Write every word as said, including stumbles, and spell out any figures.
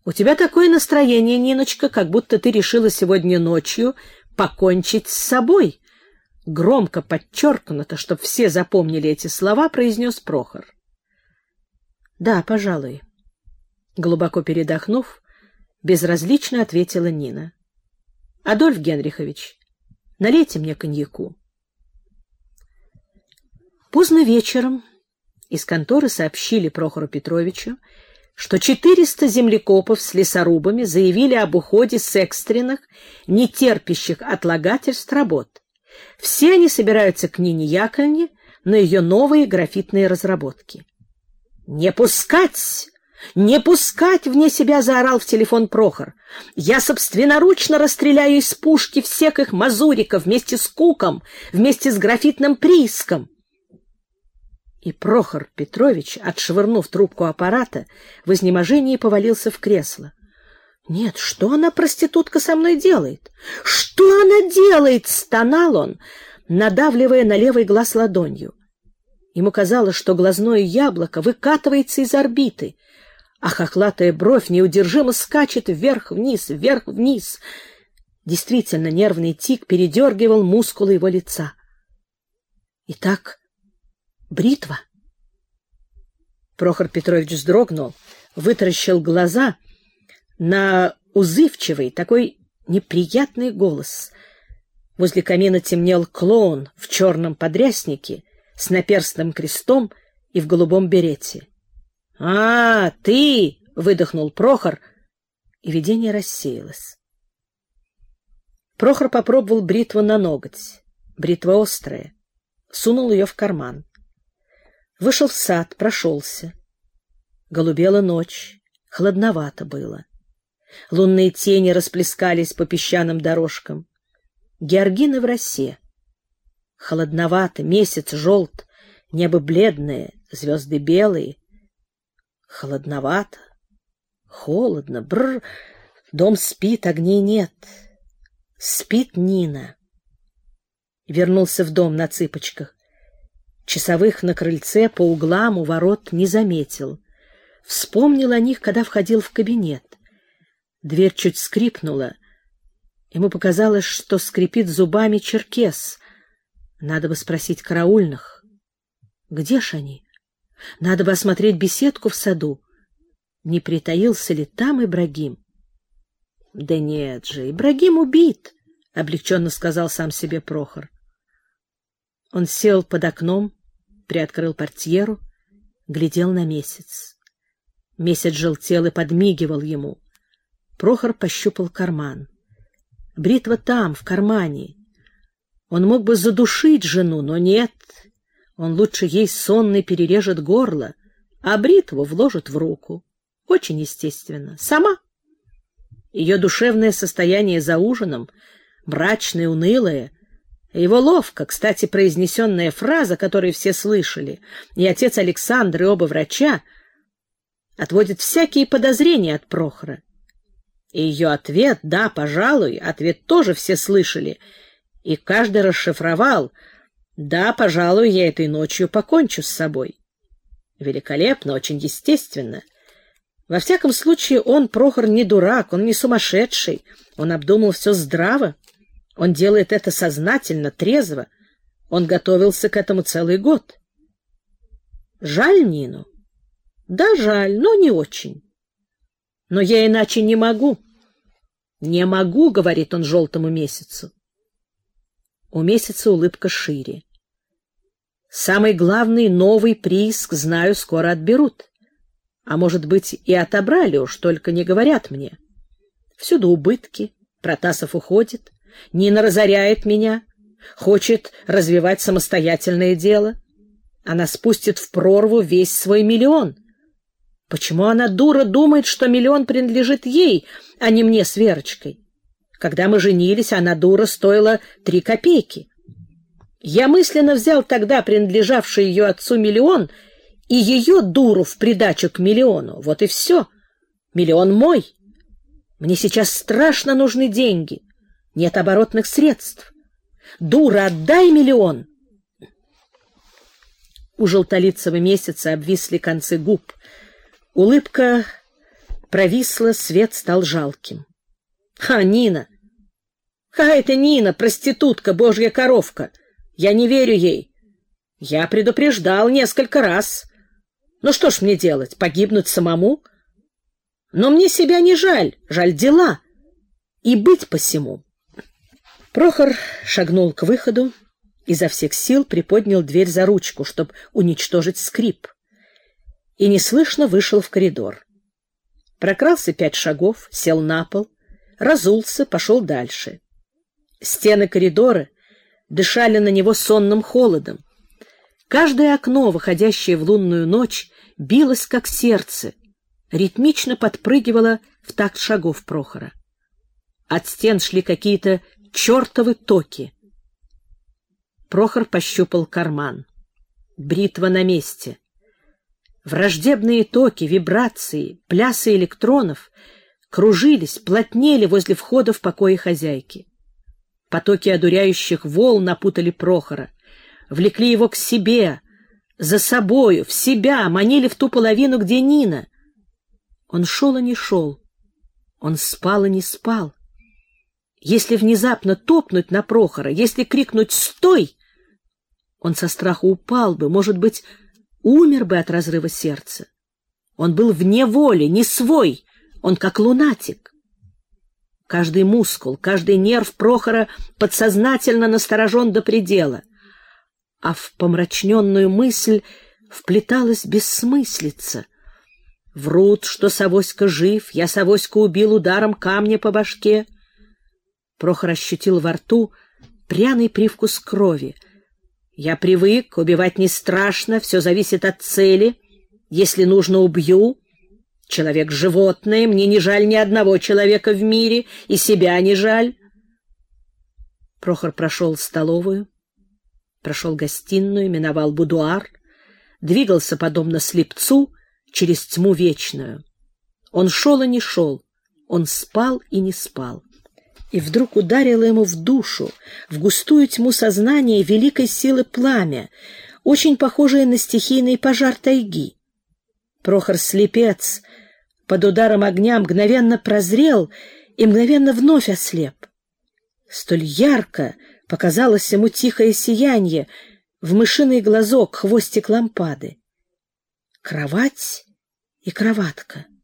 У тебя такое настроение, Ниночка, как будто ты решила сегодня ночью покончить с собой. Громко, подчеркнуто, чтоб все запомнили эти слова, произнес Прохор. Да, пожалуй. Глубоко передохнув, безразлично ответила Нина. Адольф Генрихович, налейте мне коньяку. Поздно вечером из конторы сообщили Прохору Петровичу, что четыреста землекопов с лесорубами заявили об уходе с экстренных, не терпящих отлагательств работ. Все они собираются к Нине Яковлевне на ее новые графитные разработки. «Не пускать! Не пускать!» — вне себя заорал в телефон Прохор. «Я собственноручно расстреляю из пушки всех их мазуриков вместе с Куком, вместе с графитным прииском!» И Прохор Петрович, отшвырнув трубку аппарата, в изнеможении повалился в кресло. «Нет, что она, проститутка, со мной делает? Что она делает?» — стонал он, надавливая на левый глаз ладонью. Ему казалось, что глазное яблоко выкатывается из орбиты, а хохлатая бровь неудержимо скачет вверх-вниз, вверх-вниз. Действительно, нервный тик передергивал мускулы его лица. Итак, бритва. Прохор Петрович вздрогнул, вытаращил глаза на узывчивый, такой неприятный голос. Возле камина темнел клоун в черном подряснике с наперстным крестом и в голубом берете. — А, ты! — выдохнул Прохор, и видение рассеялось. Прохор попробовал бритву на ноготь. Бритва острая. Сунул ее в карман. Вышел в сад, прошелся. Голубела ночь, холодновато было. Лунные тени расплескались по песчаным дорожкам. Георгины в росе. Холодновато, месяц желт, небо бледное, звезды белые. Холодновато, холодно, бррр. Дом спит, огней нет. Спит Нина. Вернулся в дом на цыпочках. Часовых на крыльце по углам у ворот не заметил. Вспомнил о них, когда входил в кабинет. Дверь чуть скрипнула. Ему показалось, что скрипит зубами черкес. Надо бы спросить караульных. Где ж они? Надо бы осмотреть беседку в саду. Не притаился ли там Ибрагим? Да нет же, Ибрагим убит, — облегченно сказал сам себе Прохор. Он сел под окном, приоткрыл портьеру, глядел на месяц. Месяц желтел и подмигивал ему. Прохор пощупал карман. Бритва там, в кармане. Он мог бы задушить жену, но нет. Он лучше ей сонный перережет горло, а бритву вложит в руку. Очень естественно. Сама. Ее душевное состояние за ужином, мрачное, унылое, его ловко, кстати, произнесенная фраза, которую все слышали, и отец Александр, и оба врача, отводит всякие подозрения от Прохора. И ее ответ, да, пожалуй, ответ тоже все слышали, и каждый расшифровал, да, пожалуй, я этой ночью покончу с собой. Великолепно, очень естественно. Во всяком случае, он, Прохор, не дурак, он не сумасшедший, он обдумал все здраво, он делает это сознательно, трезво, он готовился к этому целый год. Жаль Нину? Да, жаль, но не очень. Но я иначе не могу. Не могу, говорит он желтому месяцу. У месяца улыбка шире. Самый главный новый прииск, знаю, скоро отберут. А может быть, и отобрали, уж только не говорят мне. Всюду убытки, Протасов уходит, Нина разоряет меня, хочет развивать самостоятельное дело. Она спустит в прорву весь свой миллион. Почему она, дура, думает, что миллион принадлежит ей, а не мне с Верочкой? Когда мы женились, она, дура, стоила три копейки. Я мысленно взял тогда принадлежавший ее отцу миллион и ее дуру в придачу к миллиону. Вот и все. Миллион мой. Мне сейчас страшно нужны деньги. Нет оборотных средств. Дура, отдай миллион. У желтолицего месяца обвисли концы губ. Улыбка провисло, свет стал жалким. А, Нина! Какая-то Нина, проститутка, божья коровка. Я не верю ей. Я предупреждал несколько раз. Ну что ж мне делать, погибнуть самому? Но мне себя не жаль, жаль дела. И быть посему. Прохор шагнул к выходу, изо всех сил приподнял дверь за ручку, чтобы уничтожить скрип, и неслышно вышел в коридор. Прокрался пять шагов, сел на пол, разулся, пошел дальше. Стены коридора дышали на него сонным холодом. Каждое окно, выходящее в лунную ночь, билось как сердце, ритмично подпрыгивало в такт шагов Прохора. От стен шли какие-то чертовы токи. Прохор пощупал карман. Бритва на месте. Враждебные токи, вибрации, плясы электронов кружились, плотнели возле входа в покои хозяйки. Потоки одуряющих волн напутали Прохора, влекли его к себе, за собою, в себя, манили в ту половину, где Нина. Он шел и не шел, он спал и не спал. Если внезапно топнуть на Прохора, если крикнуть «Стой!», он со страху упал бы, может быть, умер бы от разрыва сердца. Он был вне воли, не свой, он как лунатик. Каждый мускул, каждый нерв Прохора подсознательно насторожен до предела, а в помрачненную мысль вплеталась бессмыслица. Врут, что Савоська жив, я Савоську убил ударом камня по башке. Прохор ощутил во рту пряный привкус крови. Я привык, убивать не страшно, все зависит от цели. Если нужно, убью. Человек — животное, мне не жаль ни одного человека в мире, и себя не жаль. Прохор прошел столовую, прошел гостиную, миновал будуар, двигался, подобно слепцу, через тьму вечную. Он шел и не шел, он спал и не спал. И вдруг ударило ему в душу, в густую тьму сознания великой силы пламя, очень похожее на стихийный пожар тайги. Прохор-слепец под ударом огня мгновенно прозрел и мгновенно вновь ослеп. Столь ярко показалось ему тихое сияние в мышиный глазок, хвостик лампады. Кровать и кроватка.